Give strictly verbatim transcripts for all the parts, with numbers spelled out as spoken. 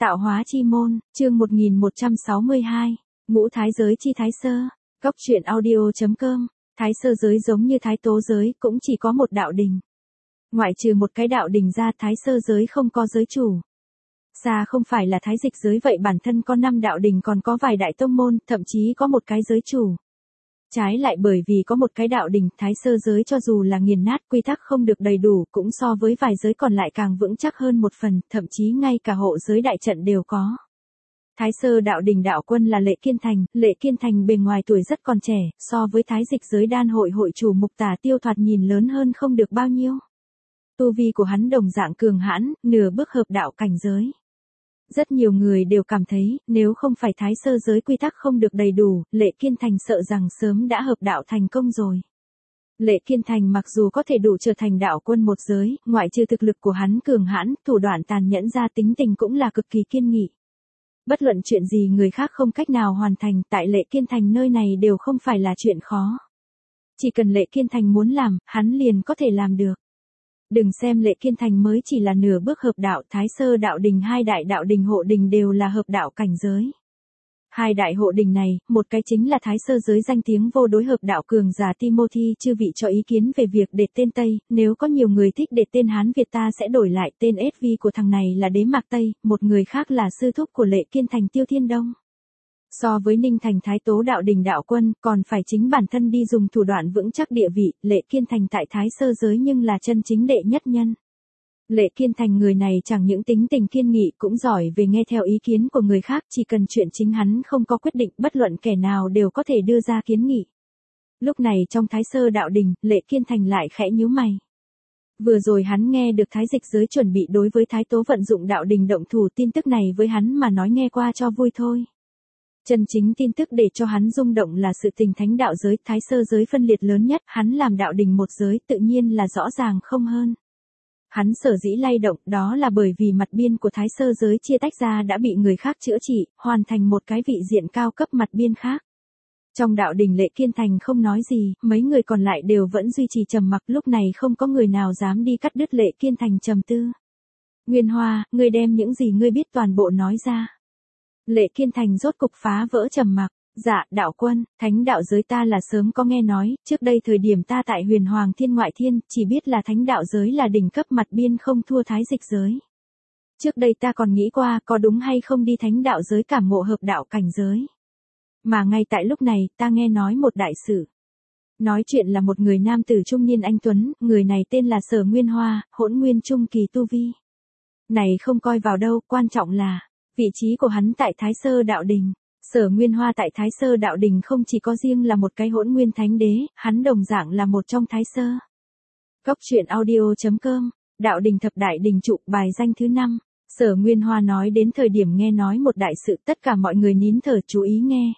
Tạo hóa chi môn, chương một nghìn một trăm sáu mươi hai, ngũ thái giới chi thái sơ, cốc truyện audio.com, thái sơ giới giống như thái tố giới cũng chỉ có một đạo đình. Ngoại trừ một cái đạo đình ra thái sơ giới không có giới chủ. Xa không phải là thái dịch giới vậy bản thân có năm đạo đình còn có vài đại tông môn, thậm chí có một cái giới chủ. Trái lại bởi vì có một cái đạo đình, thái sơ giới cho dù là nghiền nát quy tắc không được đầy đủ cũng so với vài giới còn lại càng vững chắc hơn một phần, thậm chí ngay cả hộ giới đại trận đều có. Thái sơ đạo đình đạo quân là Lệ Kiên Thành, Lệ Kiên Thành bề ngoài tuổi rất còn trẻ, so với thái dịch giới đan hội hội chủ Mục Tả Tiêu thoạt nhìn lớn hơn không được bao nhiêu. Tu vi của hắn đồng dạng cường hãn, nửa bước hợp đạo cảnh giới. Rất nhiều người đều cảm thấy, nếu không phải thái sơ giới quy tắc không được đầy đủ, Lệ Kiên Thành sợ rằng sớm đã hợp đạo thành công rồi. Lệ Kiên Thành mặc dù có thể đủ trở thành đạo quân một giới, ngoại trừ thực lực của hắn cường hãn, thủ đoạn tàn nhẫn ra tính tình cũng là cực kỳ kiên nghị. Bất luận chuyện gì người khác không cách nào hoàn thành, tại Lệ Kiên Thành nơi này đều không phải là chuyện khó. Chỉ cần Lệ Kiên Thành muốn làm, hắn liền có thể làm được. Đừng xem Lệ Kiên Thành mới chỉ là nửa bước hợp đạo, thái sơ đạo đình hai đại đạo đình hộ đình đều là hợp đạo cảnh giới. Hai đại hộ đình này, một cái chính là thái sơ giới danh tiếng vô đối hợp đạo cường giả Timothy chư vị cho ý kiến về việc để tên Tây, nếu có nhiều người thích để tên Hán Việt ta sẽ đổi lại tên ét vê của thằng này là Đế Mạc Tây, một người khác là sư thúc của Lệ Kiên Thành Tiêu Thiên Đông. So với Ninh Thành Thái Tố đạo đình đạo quân, còn phải chính bản thân đi dùng thủ đoạn vững chắc địa vị, Lệ Kiên Thành tại thái sơ giới nhưng là chân chính đệ nhất nhân. Lệ Kiên Thành người này chẳng những tính tình kiên nghị cũng giỏi về nghe theo ý kiến của người khác, chỉ cần chuyện chính hắn không có quyết định bất luận kẻ nào đều có thể đưa ra kiến nghị. Lúc này trong thái sơ đạo đình, Lệ Kiên Thành lại khẽ nhíu mày. Vừa rồi hắn nghe được thái dịch giới chuẩn bị đối với thái tố vận dụng đạo đình động thủ, tin tức này với hắn mà nói nghe qua cho vui thôi. Chân chính tin tức để cho hắn rung động là sự tình thánh đạo giới, thái sơ giới phân liệt lớn nhất, hắn làm đạo đình một giới tự nhiên là rõ ràng không hơn. Hắn sở dĩ lay động đó là bởi vì mặt biên của thái sơ giới chia tách ra đã bị người khác chữa trị, hoàn thành một cái vị diện cao cấp mặt biên khác. Trong đạo đình Lệ Kiên Thành không nói gì, mấy người còn lại đều vẫn duy trì trầm mặc, lúc này không có người nào dám đi cắt đứt Lệ Kiên Thành trầm tư. Nguyên Hoa, ngươi đem những gì ngươi biết toàn bộ nói ra. Lệ Kiên Thành rốt cục phá vỡ trầm mặc. Dạ, đạo quân, thánh đạo giới ta là sớm có nghe nói, trước đây thời điểm ta tại Huyền Hoàng Thiên Ngoại Thiên, chỉ biết là thánh đạo giới là đỉnh cấp mặt biên không thua thái dịch giới. Trước đây ta còn nghĩ qua có đúng hay không đi thánh đạo giới cảm ngộ hợp đạo cảnh giới. Mà ngay tại lúc này, ta nghe nói một đại sự. Nói chuyện là một người nam tử trung niên anh tuấn, người này tên là Sở Nguyên Hoa, hỗn nguyên trung kỳ tu vi. Này không coi vào đâu, quan trọng là vị trí của hắn tại Thái Sơ đạo đình. Sở Nguyên Hoa tại Thái Sơ đạo đình không chỉ có riêng là một cái hỗn nguyên thánh đế, hắn đồng dạng là một trong Thái Sơ. Cốc truyện audio.com, đạo đình thập đại đình trụ, bài danh thứ năm. Sở Nguyên Hoa nói đến thời điểm nghe nói một đại sự, tất cả mọi người nín thở chú ý nghe.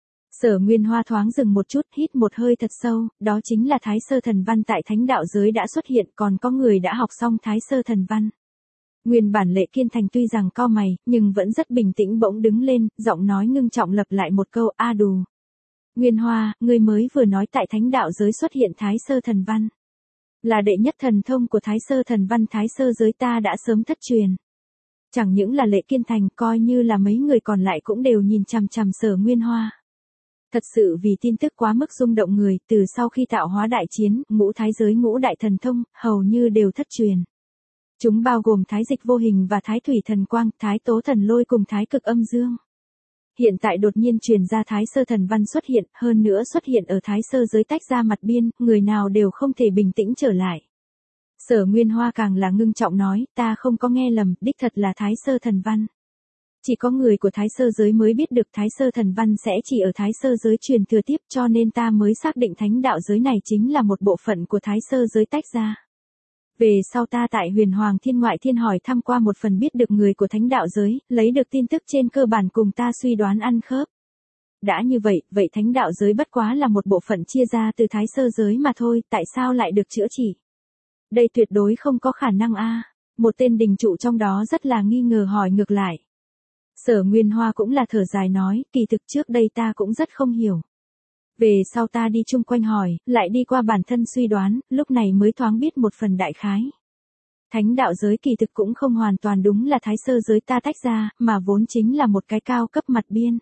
Sở Nguyên Hoa thoáng dừng một chút, hít một hơi thật sâu, đó chính là Thái Sơ thần văn tại thánh đạo giới đã xuất hiện, còn có người đã học xong Thái Sơ thần văn. Nguyên bản Lệ Kiên Thành tuy rằng cau mày, nhưng vẫn rất bình tĩnh bỗng đứng lên, giọng nói ngưng trọng lặp lại một câu, a đù. Nguyên Hoa, ngươi mới vừa nói tại thánh đạo giới xuất hiện Thái Sơ thần văn. Là đệ nhất thần thông của Thái Sơ thần văn, Thái Sơ giới ta đã sớm thất truyền. Chẳng những là Lệ Kiên Thành, coi như là mấy người còn lại cũng đều nhìn chằm chằm Sở Nguyên Hoa. Thật sự vì tin tức quá mức rung động người, từ sau khi tạo hóa đại chiến, ngũ thái giới ngũ đại thần thông, hầu như đều thất truyền. Chúng bao gồm thái dịch vô hình và thái thủy thần quang, thái tố thần lôi cùng thái cực âm dương. Hiện tại đột nhiên truyền ra Thái Sơ thần văn xuất hiện, hơn nữa xuất hiện ở Thái Sơ giới tách ra mặt biên, người nào đều không thể bình tĩnh trở lại. Sở Nguyên Hoa càng là ngưng trọng nói, ta không có nghe lầm, đích thật là Thái Sơ thần văn. Chỉ có người của Thái Sơ giới mới biết được Thái Sơ thần văn sẽ chỉ ở Thái Sơ giới truyền thừa tiếp, cho nên ta mới xác định thánh đạo giới này chính là một bộ phận của Thái Sơ giới tách ra. Về sau ta tại Huyền Hoàng Thiên Ngoại Thiên hỏi thăm qua một phần biết được người của thánh đạo giới, lấy được tin tức trên cơ bản cùng ta suy đoán ăn khớp. Đã như vậy, vậy thánh đạo giới bất quá là một bộ phận chia ra từ Thái Sơ giới mà thôi, tại sao lại được chữa trị? Đây tuyệt đối không có khả năng a. Một tên đình trụ trong đó rất là nghi ngờ hỏi ngược lại. Sở Nguyên Hoa cũng là thở dài nói, kỳ thực trước đây ta cũng rất không hiểu. Về sau ta đi chung quanh hỏi, lại đi qua bản thân suy đoán, lúc này mới thoáng biết một phần đại khái. Thánh đạo giới kỳ thực cũng không hoàn toàn đúng là thái sơ giới ta tách ra, mà vốn chính là một cái cao cấp mặt biên.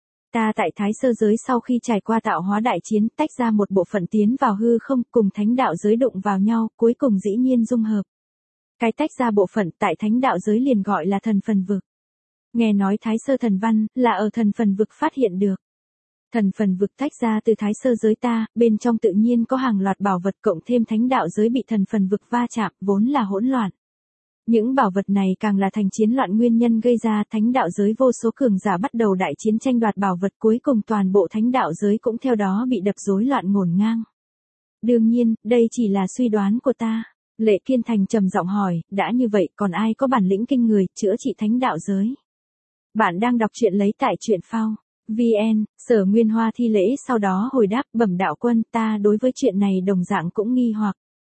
Ta tại thái sơ giới sau khi trải qua tạo hóa đại chiến tách ra một bộ phận tiến vào hư không cùng thánh đạo giới đụng vào nhau, cuối cùng dĩ nhiên dung hợp. Cái tách ra bộ phận tại thánh đạo giới liền gọi là thần phần vực. Nghe nói thái sơ thần văn là ở thần phần vực phát hiện được. Thần phần vực tách ra từ thái sơ giới ta, bên trong tự nhiên có hàng loạt bảo vật cộng thêm thánh đạo giới bị thần phần vực va chạm, vốn là hỗn loạn. Những bảo vật này càng là thành chiến loạn nguyên nhân gây ra, thánh đạo giới vô số cường giả bắt đầu đại chiến tranh đoạt bảo vật, cuối cùng toàn bộ thánh đạo giới cũng theo đó bị đập rối loạn ngổn ngang. Đương nhiên, đây chỉ là suy đoán của ta. Lệ Kiên Thành trầm giọng hỏi, đã như vậy còn ai có bản lĩnh kinh người, chữa trị thánh đạo giới? Bạn đang đọc truyện lấy tại truyện phao. vê en, Sở Nguyên Hoa thi lễ sau đó hồi đáp, bẩm đạo quân, ta đối với chuyện này đồng dạng cũng nghi hoặc.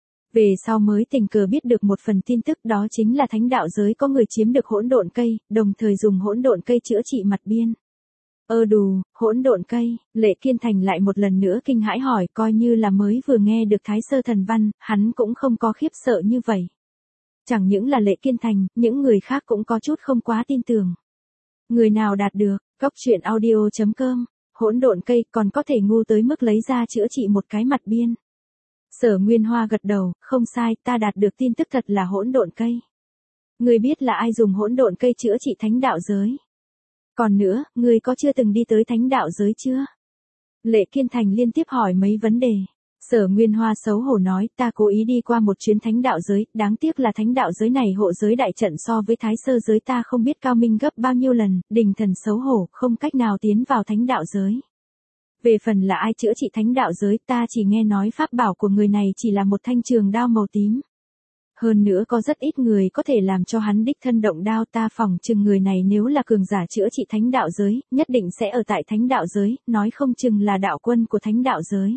Về sau mới tình cờ biết được một phần tin tức, đó chính là thánh đạo giới có người chiếm được hỗn độn cây, đồng thời dùng hỗn độn cây chữa trị mặt biên. Ơ đù, hỗn độn cây, Lệ Kiên Thành lại một lần nữa kinh hãi hỏi, coi như là mới vừa nghe được thái sơ thần văn, hắn cũng không có khiếp sợ như vậy. Chẳng những là Lệ Kiên Thành, những người khác cũng có chút không quá tin tưởng. Người nào đạt được, cốc truyện audio chấm com, hỗn độn cây còn có thể ngu tới mức lấy ra chữa trị một cái mặt biên. Sở Nguyên Hoa gật đầu, không sai, ta đạt được tin tức thật là hỗn độn cây. Ngươi biết là ai dùng hỗn độn cây chữa trị thánh đạo giới? Còn nữa, ngươi có chưa từng đi tới thánh đạo giới chưa? Lệ Kiên Thành liên tiếp hỏi mấy vấn đề. Sở Nguyên Hoa xấu hổ nói, ta cố ý đi qua một chuyến thánh đạo giới, đáng tiếc là thánh đạo giới này hộ giới đại trận so với thái sơ giới ta không biết cao minh gấp bao nhiêu lần, đình thần xấu hổ, không cách nào tiến vào thánh đạo giới. Về phần là ai chữa trị thánh đạo giới, ta chỉ nghe nói pháp bảo của người này chỉ là một thanh trường đao màu tím. Hơn nữa có rất ít người có thể làm cho hắn đích thân động đao, ta phỏng chừng người này nếu là cường giả chữa trị thánh đạo giới, nhất định sẽ ở tại thánh đạo giới, nói không chừng là đạo quân của thánh đạo giới.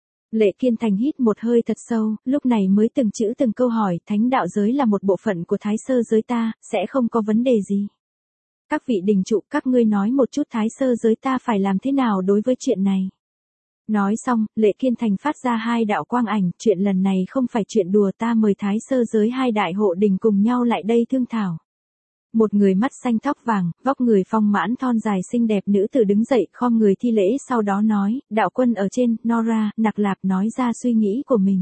Lệ Kiên Thành hít một hơi thật sâu, lúc này mới từng chữ từng câu hỏi, thánh đạo giới là một bộ phận của thái sơ giới ta, sẽ không có vấn đề gì. Các vị đình trụ, các ngươi nói một chút thái sơ giới ta phải làm thế nào đối với chuyện này. Nói xong, Lệ Kiên Thành phát ra hai đạo quang ảnh, chuyện lần này không phải chuyện đùa, ta mời thái sơ giới hai đại hộ đình cùng nhau lại đây thương thảo. Một người mắt xanh tóc vàng, vóc người phong mãn thon dài xinh đẹp nữ tử đứng dậy, khom người thi lễ sau đó nói, đạo quân ở trên, Nora, Nặc Lạp nói ra suy nghĩ của mình.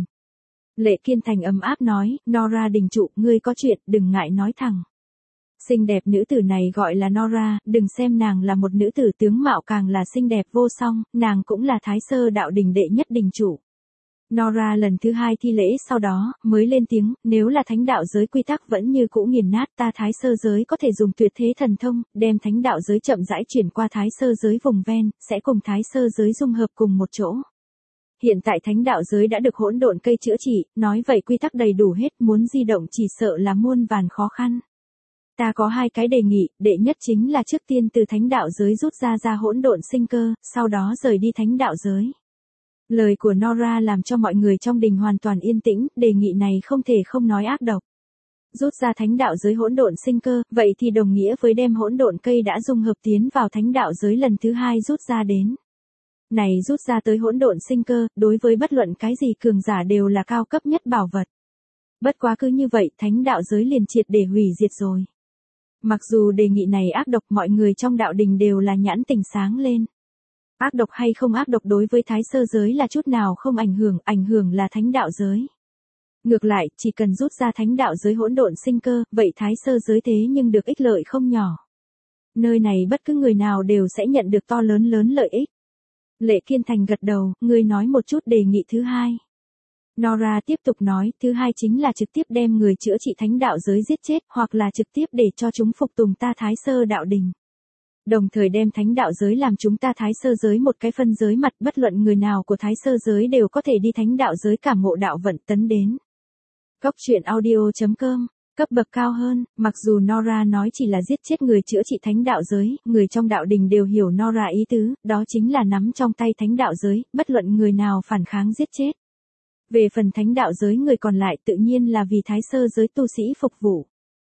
Lệ Kiên Thành ấm áp nói, Nora đình trụ, ngươi có chuyện, đừng ngại nói thẳng. Xinh đẹp nữ tử này gọi là Nora, đừng xem nàng là một nữ tử tướng mạo càng là xinh đẹp vô song, nàng cũng là thái sơ đạo đình đệ nhất đình chủ. Nora lần thứ hai thi lễ sau đó, mới lên tiếng, nếu là thánh đạo giới quy tắc vẫn như cũ nghiền nát, ta thái sơ giới có thể dùng tuyệt thế thần thông, đem thánh đạo giới chậm rãi chuyển qua thái sơ giới vùng ven, sẽ cùng thái sơ giới dung hợp cùng một chỗ. Hiện tại thánh đạo giới đã được hỗn độn cây chữa trị, nói vậy quy tắc đầy đủ hết, muốn di động chỉ sợ là muôn vàn khó khăn. Ta có hai cái đề nghị, đệ nhất chính là trước tiên từ thánh đạo giới rút ra ra hỗn độn sinh cơ, sau đó rời đi thánh đạo giới. Lời của Nora làm cho mọi người trong đình hoàn toàn yên tĩnh, đề nghị này không thể không nói ác độc. Rút ra thánh đạo giới hỗn độn sinh cơ, vậy thì đồng nghĩa với đem hỗn độn cây đã dung hợp tiến vào thánh đạo giới lần thứ hai rút ra đến. Này rút ra tới hỗn độn sinh cơ, đối với bất luận cái gì cường giả đều là cao cấp nhất bảo vật. Bất quá cứ như vậy, thánh đạo giới liền triệt để hủy diệt rồi. Mặc dù đề nghị này ác độc, mọi người trong đạo đình đều là nhãn tình sáng lên. Ác độc hay không ác độc đối với thái sơ giới là chút nào không ảnh hưởng, ảnh hưởng là thánh đạo giới. Ngược lại, chỉ cần rút ra thánh đạo giới hỗn độn sinh cơ, vậy thái sơ giới thế nhưng được ích lợi không nhỏ. Nơi này bất cứ người nào đều sẽ nhận được to lớn lớn lợi ích. Lệ Kiên Thành gật đầu, ngươi nói một chút đề nghị thứ hai. Nora tiếp tục nói, thứ hai chính là trực tiếp đem người chữa trị thánh đạo giới giết chết, hoặc là trực tiếp để cho chúng phục tùng ta thái sơ đạo đình. Đồng thời đem thánh đạo giới làm chúng ta thái sơ giới một cái phân giới mặt, bất luận người nào của thái sơ giới đều có thể đi thánh đạo giới cảm ngộ đạo vận tấn đến. Cốc truyện audio chấm com, cấp bậc cao hơn, mặc dù Nora nói chỉ là giết chết người chữa trị thánh đạo giới, người trong đạo đình đều hiểu Nora ý tứ, đó chính là nắm trong tay thánh đạo giới, bất luận người nào phản kháng giết chết. Về phần thánh đạo giới người còn lại tự nhiên là vì thái sơ giới tu sĩ phục vụ.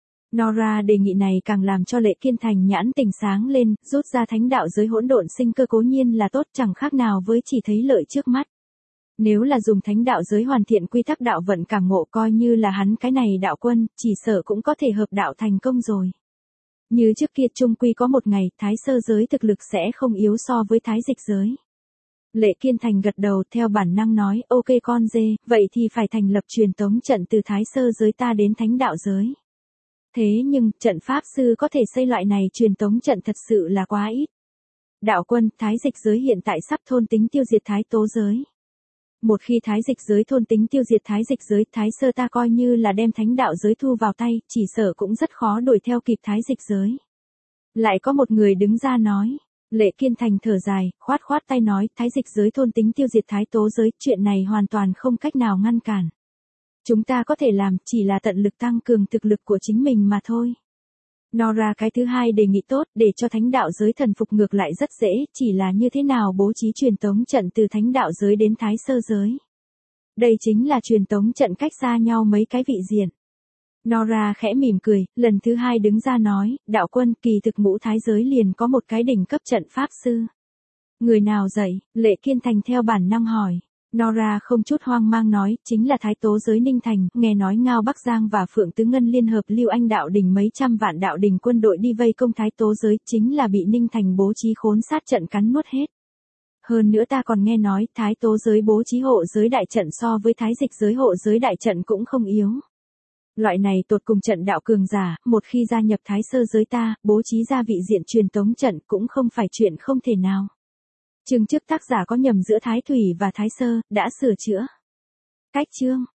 Nora đề nghị này càng làm cho Lệ Kiên Thành nhãn tình sáng lên, rút ra thánh đạo giới hỗn độn sinh cơ cố nhiên là tốt, chẳng khác nào với chỉ thấy lợi trước mắt. Nếu là dùng thánh đạo giới hoàn thiện quy tắc đạo vận cảm ngộ coi như là hắn cái này đạo quân, chỉ sợ cũng có thể hợp đạo thành công rồi. Như trước kia trung quy có một ngày, thái sơ giới thực lực sẽ không yếu so với thái dịch giới. Lệ Kiên Thành gật đầu theo bản năng nói, ok con dê, vậy thì phải thành lập truyền tống trận từ thái sơ giới ta đến thánh đạo giới. Thế nhưng, trận pháp sư có thể xây loại này truyền tống trận thật sự là quá ít. Đạo quân, thái dịch giới hiện tại sắp thôn tính tiêu diệt thái tố giới. Một khi thái dịch giới thôn tính tiêu diệt thái dịch giới, thái sơ ta coi như là đem thánh đạo giới thu vào tay, chỉ sợ cũng rất khó đuổi theo kịp thái dịch giới. Lại có một người đứng ra nói, Lệ Kiên Thành thở dài, khoát khoát tay nói, thái dịch giới thôn tính tiêu diệt thái tố giới, chuyện này hoàn toàn không cách nào ngăn cản. Chúng ta có thể làm, chỉ là tận lực tăng cường thực lực của chính mình mà thôi. Nora cái thứ hai đề nghị tốt, để cho thánh đạo giới thần phục ngược lại rất dễ, chỉ là như thế nào bố trí truyền tống trận từ thánh đạo giới đến thái sơ giới. Đây chính là truyền tống trận cách xa nhau mấy cái vị diện. Nora khẽ mỉm cười, lần thứ hai đứng ra nói, đạo quân, kỳ thực ngũ thái giới liền có một cái đỉnh cấp trận pháp sư. Người nào dạy? Lệ Kiên Thành theo bản năng hỏi. Nora không chút hoang mang nói, chính là thái tố giới Ninh Thành, nghe nói Ngao Bắc Giang và Phượng Tứ Ngân liên hợp Lưu Anh đạo đình mấy trăm vạn đạo đình quân đội đi vây công thái tố giới, chính là bị Ninh Thành bố trí khốn sát trận cắn nuốt hết. Hơn nữa ta còn nghe nói, thái tố giới bố trí hộ giới đại trận so với thái dịch giới hộ giới đại trận cũng không yếu. Loại này tột cùng trận đạo cường giả, một khi gia nhập thái sơ giới ta, bố trí ra vị diện truyền tống trận cũng không phải chuyện không thể nào. Chương trước tác giả có nhầm giữa Thái Thủy và Thái Sơ, đã sửa chữa. Cách chương